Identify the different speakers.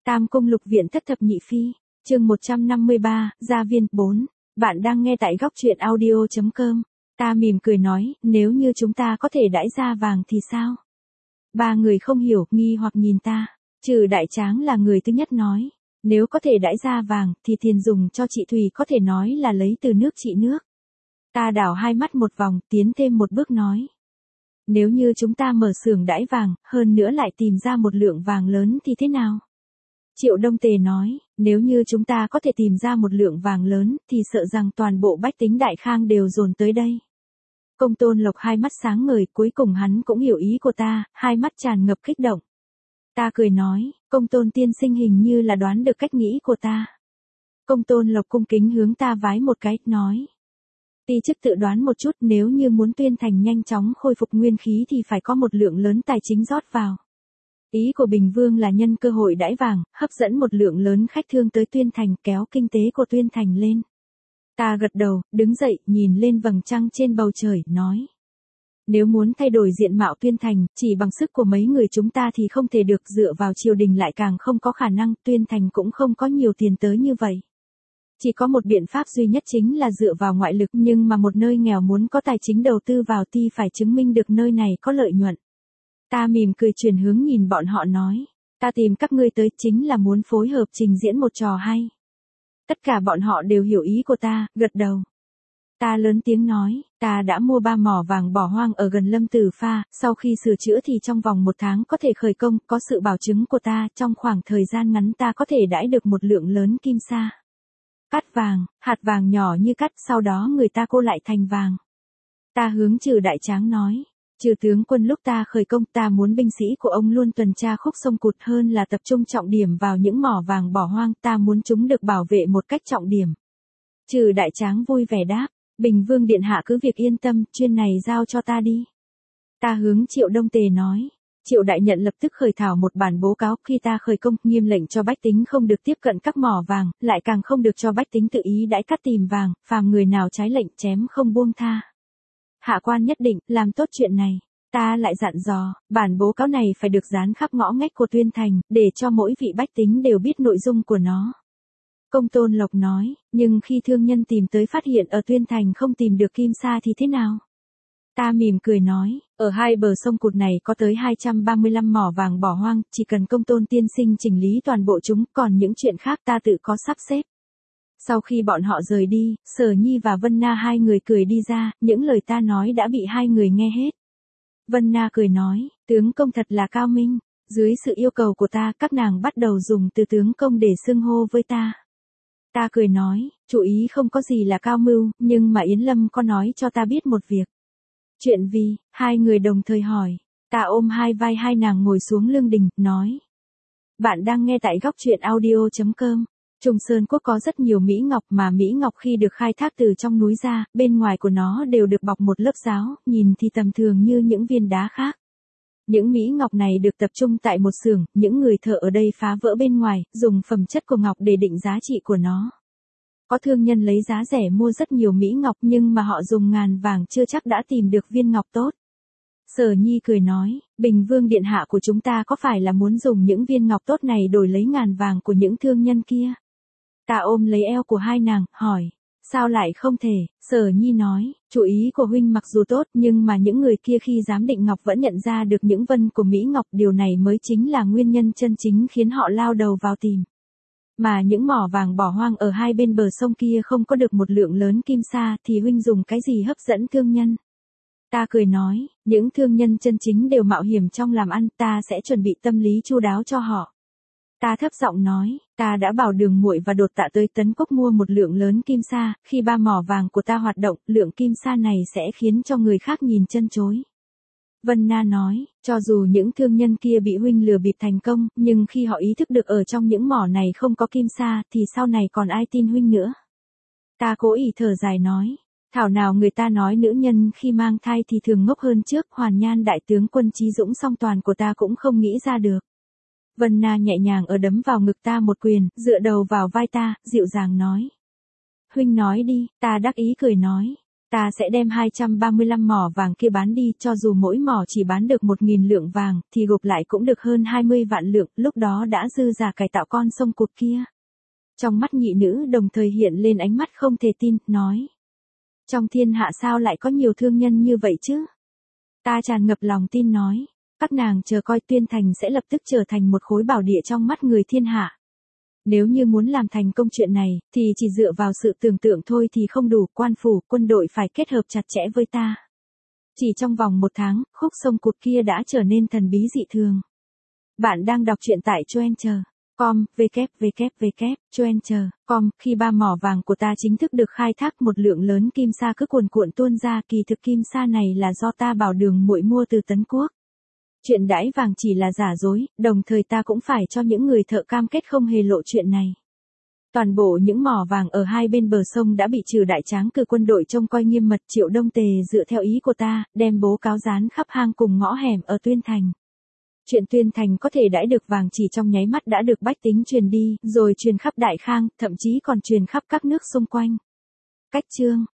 Speaker 1: Tam Cung Lục Viện Thất Thập Nhị Phi, chương 153, Gia Viên 4. Bạn đang nghe tại góc truyện audio.com. Ta mỉm cười nói, nếu như chúng ta có thể đãi gia vàng thì sao? Ba người không hiểu, nghi hoặc nhìn ta. Trừ Đại Tráng là người thứ nhất nói. Nếu có thể đãi gia vàng, thì tiền dùng cho chị Thùy có thể nói là lấy từ nước chị nước. Ta đảo hai mắt một vòng, tiến thêm một bước nói. Nếu như chúng ta mở xưởng đãi vàng, hơn nữa lại tìm ra một lượng vàng lớn thì thế nào? Triệu Đông Tề nói, nếu như chúng ta có thể tìm ra một lượng vàng lớn, thì sợ rằng toàn bộ bách tính Đại Khang đều dồn tới đây. Công Tôn Lộc hai mắt sáng ngời, cuối cùng hắn cũng hiểu ý của ta, hai mắt tràn ngập kích động. Ta cười nói, Công Tôn tiên sinh hình như là đoán được cách nghĩ của ta. Công Tôn Lộc cung kính hướng ta vái một cái, nói. Ti chức tự đoán một chút, nếu như muốn Tuyên Thành nhanh chóng khôi phục nguyên khí thì phải có một lượng lớn tài chính rót vào. Ý của Bình Vương là nhân cơ hội đãi vàng, hấp dẫn một lượng lớn khách thương tới Tuyên Thành, kéo kinh tế của Tuyên Thành lên. Ta gật đầu, đứng dậy, nhìn lên vầng trăng trên bầu trời, nói. Nếu muốn thay đổi diện mạo Tuyên Thành, chỉ bằng sức của mấy người chúng ta thì không thể được, dựa vào triều đình lại càng không có khả năng, Tuyên Thành cũng không có nhiều tiền tới như vậy. Chỉ có một biện pháp duy nhất chính là dựa vào ngoại lực, nhưng mà một nơi nghèo muốn có tài chính đầu tư vào thì phải chứng minh được nơi này có lợi nhuận. Ta mỉm cười chuyển hướng nhìn bọn họ nói, ta tìm các ngươi tới chính là muốn phối hợp trình diễn một trò hay. Tất cả bọn họ đều hiểu ý của ta, gật đầu. Ta lớn tiếng nói, ta đã mua 3 mỏ vàng bỏ hoang ở gần Lâm Tử Pha, sau khi sửa chữa thì trong vòng 1 tháng có thể khởi công, có sự bảo chứng của ta, trong khoảng thời gian ngắn ta có thể đãi được một lượng lớn kim sa. Cắt vàng, hạt vàng nhỏ như cắt, sau đó người ta cô lại thành vàng. Ta hướng Trừ Đại Tráng nói. Trừ tướng quân, lúc ta khởi công ta muốn binh sĩ của ông luôn tuần tra khúc sông Cụt hơn là tập trung trọng điểm vào những mỏ vàng bỏ hoang, ta muốn chúng được bảo vệ một cách trọng điểm. Trừ Đại Tráng vui vẻ đáp, Bình Vương điện hạ cứ việc yên tâm, chuyên này giao cho ta đi. Ta hướng Triệu Đông Tề nói. Triệu Đại Nhận lập tức khởi thảo một bản báo cáo, khi ta khởi công, nghiêm lệnh cho bách tính không được tiếp cận các mỏ vàng, lại càng không được cho bách tính tự ý đãi cắt tìm vàng, phàm người nào trái lệnh chém không buông tha. Hạ quan nhất định làm tốt chuyện này. Ta lại dặn dò, bản báo cáo này phải được dán khắp ngõ ngách của Tuyên Thành, để cho mỗi vị bách tính đều biết nội dung của nó. Công Tôn Lộc nói, nhưng khi thương nhân tìm tới phát hiện ở Tuyên Thành không tìm được kim sa thì thế nào? Ta mỉm cười nói, ở hai bờ sông Cụt này có tới 235 mỏ vàng bỏ hoang, chỉ cần Công Tôn tiên sinh chỉnh lý toàn bộ chúng, còn những chuyện khác ta tự có sắp xếp. Sau khi bọn họ rời đi, Sở Nhi và Vân Na hai người cười đi ra, những lời ta nói đã bị hai người nghe hết. Vân Na cười nói, tướng công thật là cao minh, dưới sự yêu cầu của ta, các nàng bắt đầu dùng từ tướng công để xưng hô với ta. Ta cười nói, chủ ý không có gì là cao mưu, nhưng mà Yến Lâm có nói cho ta biết một việc. Chuyện gì? Hai người đồng thời hỏi. Ta ôm hai vai hai nàng ngồi xuống lưng đình, nói. Bạn đang nghe tại góc truyện audio.com. Trùng Sơn Quốc có rất nhiều mỹ ngọc, mà mỹ ngọc khi được khai thác từ trong núi ra, bên ngoài của nó đều được bọc một lớp ráo, nhìn thì tầm thường như những viên đá khác. Những mỹ ngọc này được tập trung tại một xưởng, những người thợ ở đây phá vỡ bên ngoài, dùng phẩm chất của ngọc để định giá trị của nó. Có thương nhân lấy giá rẻ mua rất nhiều mỹ ngọc, nhưng mà họ dùng ngàn vàng chưa chắc đã tìm được viên ngọc tốt. Sở Nhi cười nói, Bình Vương điện hạ của chúng ta có phải là muốn dùng những viên ngọc tốt này đổi lấy ngàn vàng của những thương nhân kia? Ta ôm lấy eo của hai nàng, hỏi, sao lại không thể? Sở Nhi nói, chủ ý của huynh mặc dù tốt, nhưng mà những người kia khi giám định ngọc vẫn nhận ra được những vân của mỹ ngọc, điều này mới chính là nguyên nhân chân chính khiến họ lao đầu vào tìm. Mà những mỏ vàng bỏ hoang ở hai bên bờ sông kia không có được một lượng lớn kim sa, thì huynh dùng cái gì hấp dẫn thương nhân? Ta cười nói, những thương nhân chân chính đều mạo hiểm trong làm ăn, ta sẽ chuẩn bị tâm lý chu đáo cho họ. Ta thấp giọng nói, ta đã bảo Đường Muội và Đột Tạ tới Tấn Cốc mua một lượng lớn kim sa, khi 3 mỏ vàng của ta hoạt động, lượng kim sa này sẽ khiến cho người khác nhìn chân chối. Vân Na nói, cho dù những thương nhân kia bị huynh lừa bịp thành công, nhưng khi họ ý thức được ở trong những mỏ này không có kim sa, thì sau này còn ai tin huynh nữa. Ta cố ý thở dài nói, thảo nào người ta nói nữ nhân khi mang thai thì thường ngốc hơn trước, Hoàn Nhan đại tướng quân trí dũng song toàn của ta cũng không nghĩ ra được. Vân Na nhẹ nhàng đấm vào ngực ta một quyền, dựa đầu vào vai ta, dịu dàng nói. Huynh nói đi, ta đắc ý cười nói. Ta sẽ đem 235 mỏ vàng kia bán đi, cho dù mỗi mỏ chỉ bán được 1.000 lượng vàng, thì gộp lại cũng được hơn 20 vạn lượng, lúc đó đã dư giả cải tạo con sông cụt kia. Trong mắt nhị nữ đồng thời hiện lên ánh mắt không thể tin, nói. Trong thiên hạ sao lại có nhiều thương nhân như vậy chứ? Ta tràn ngập lòng tin nói. Các nàng chờ coi, Tuyên Thành sẽ lập tức trở thành một khối bảo địa trong mắt người thiên hạ. Nếu như muốn làm thành công chuyện này, thì chỉ dựa vào sự tưởng tượng thôi thì không đủ, quan phủ, quân đội phải kết hợp chặt chẽ với ta. Chỉ trong vòng 1 tháng, khúc sông cụt kia đã trở nên thần bí dị thường. Bạn đang đọc truyện tại Choencher.com, www.choencher.com, khi 3 mỏ vàng của ta chính thức được khai thác, một lượng lớn kim sa cứ cuồn cuộn tuôn ra, kỳ thực kim sa này là do ta bảo Đường muội mua từ Tấn Quốc. Chuyện đãi vàng chỉ là giả dối, đồng thời ta cũng phải cho những người thợ cam kết không hề lộ chuyện này. Toàn bộ những mỏ vàng ở hai bên bờ sông đã bị Trừ Đại Tráng cử quân đội trông coi nghiêm mật. Triệu Đông Tề dựa theo ý của ta, đem bố cáo dán khắp hang cùng ngõ hẻm ở Tuyên Thành. Chuyện Tuyên Thành có thể đãi được vàng chỉ trong nháy mắt đã được bách tính truyền đi, rồi truyền khắp Đại Khang, thậm chí còn truyền khắp các nước xung quanh. Cách chương